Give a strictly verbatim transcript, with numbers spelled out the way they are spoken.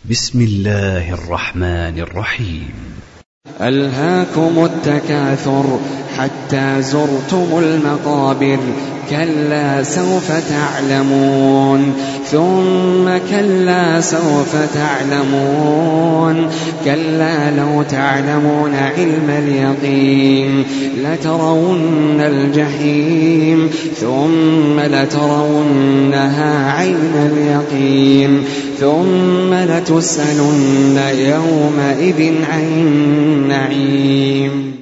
بسم الله الرحمن الرحيم. ألهاكم التكاثر حتى زرتم المقابر كلا سوف تعلمون ثم كلا سوف تعلمون كلا لو تعلمون علم اليقين لترون الجحيم ثم لترونها عين اليقين ثم لتسألن يومئذ عن النعيم.